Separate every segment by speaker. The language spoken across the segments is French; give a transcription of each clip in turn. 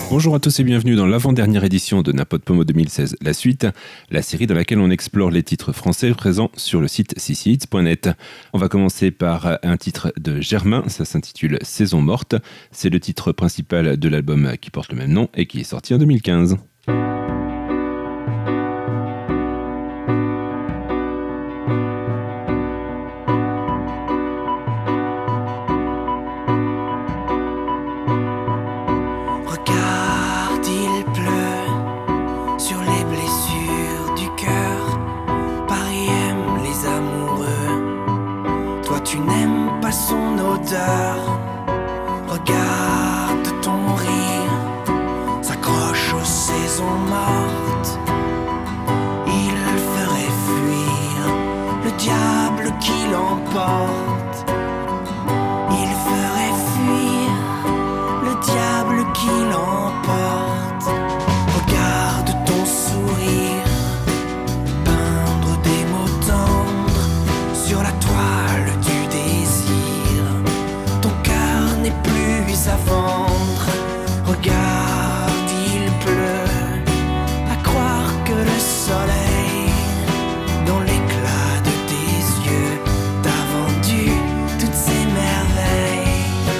Speaker 1: Bonjour à tous et bienvenue dans l'avant-dernière édition de Napod Pomo 2016, la suite, la série dans laquelle on explore les titres français présents sur le site cchits.net. On va commencer par un titre de Germain, ça s'intitule Saison morte. C'est le titre principal de l'album qui porte le même nom et qui est sorti en 2015.
Speaker 2: Regarde ton rire s'accroche aux saisons mortes. Il ferait fuir le diable qui l'emporte. Il ferait fuir le diable qui l'emporte. Regarde ton sourire peindre des mots tendres sur la toile du désir. Ton cœur n'est plus à vendre. Regarde, il pleut. À croire que le soleil, dans l'éclat de tes yeux, t'a vendu toutes ces merveilles.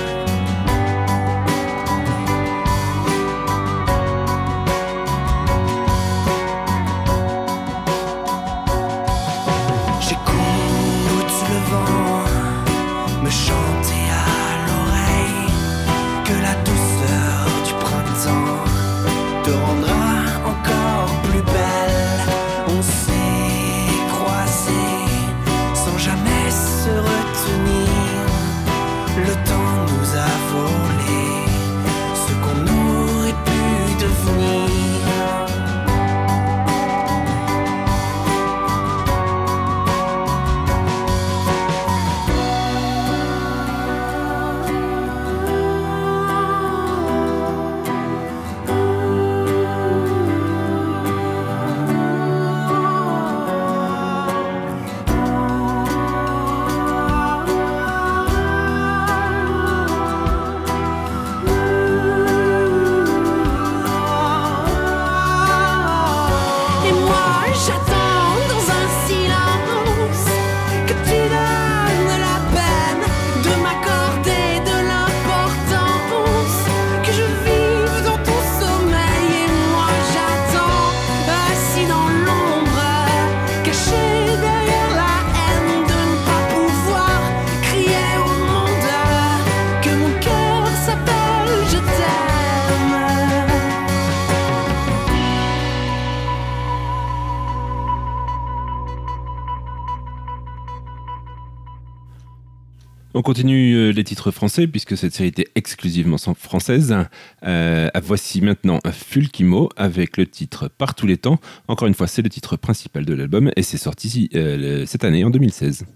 Speaker 2: J'écoute le vent me chanter à l'oreille que la douceur du printemps te rendra encore plus belle. On s'est croisés sans jamais se retenir. Le temps nous a volé ce qu'on aurait pu devenir. Et moi j'attends dans un silence que tu donnes la peine de m'accorder de l'importance, que je vive dans ton sommeil. Et moi j'attends assis dans l'ombre, caché derrière la haine de ne pas pouvoir crier au monde que mon cœur s'appelle je t'aime.
Speaker 1: On continue les titres français puisque cette série était exclusivement française. Voici maintenant Fulkimo avec le titre Par tous les temps. Encore une fois, c'est le titre principal de l'album et c'est sorti cette année en 2016.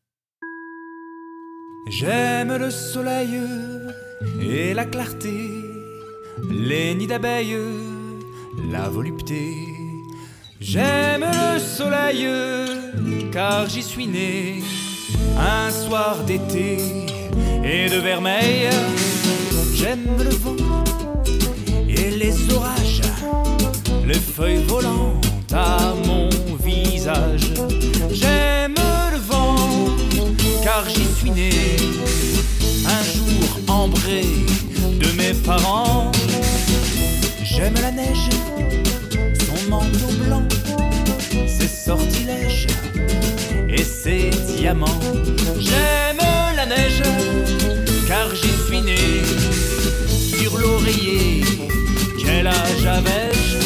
Speaker 3: J'aime le soleil et la clarté, les nids d'abeilles, la volupté. J'aime le soleil car j'y suis né un soir d'été et de vermeil. J'aime le vent et les orages, les feuilles volantes à mon visage. J'aime le vent car j'y suis né un jour ambré de mes parents. J'aime la neige, son manteau blanc, ses sortilèges et ses diamants. J'aime la neige car j'y suis né sur l'oreiller. Quel âge avais-je?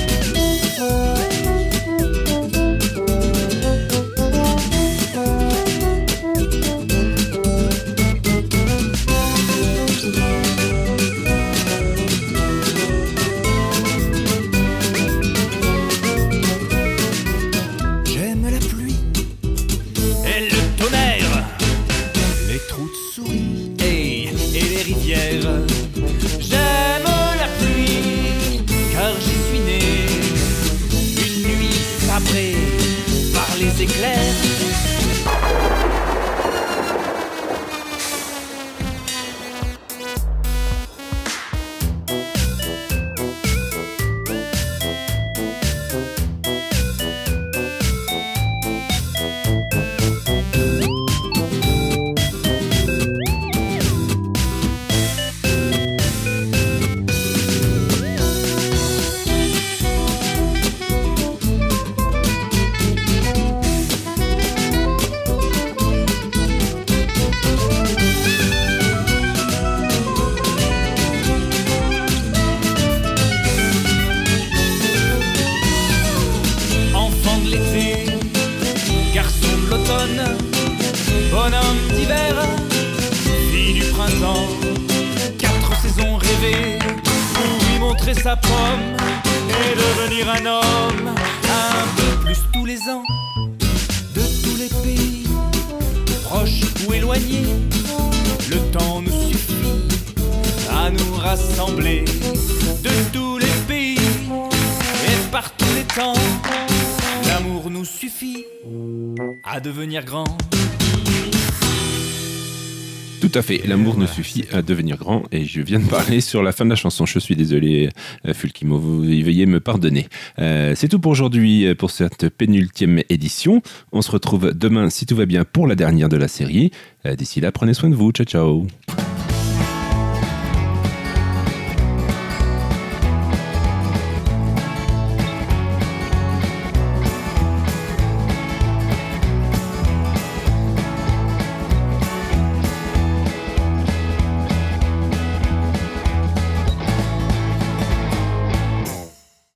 Speaker 3: J'aime la pluie et le tonnerre, les trous de souris et les rivières. J'aime la pluie car montrer sa pomme et devenir un homme. Un peu plus tous les ans, de tous les pays, proches ou éloignés, le temps nous suffit à nous rassembler. De tous les pays et par tous les temps, l'amour nous suffit à devenir grand.
Speaker 1: Tout à fait, l'amour nous suffit à devenir grand, et je viens de parler sur la fin de la chanson. Je suis désolé, Fulkimo, vous veuillez me pardonner. C'est tout pour aujourd'hui, pour cette pénultième édition. On se retrouve demain, si tout va bien, pour la dernière de la série. D'ici là, prenez soin de vous. Ciao, ciao.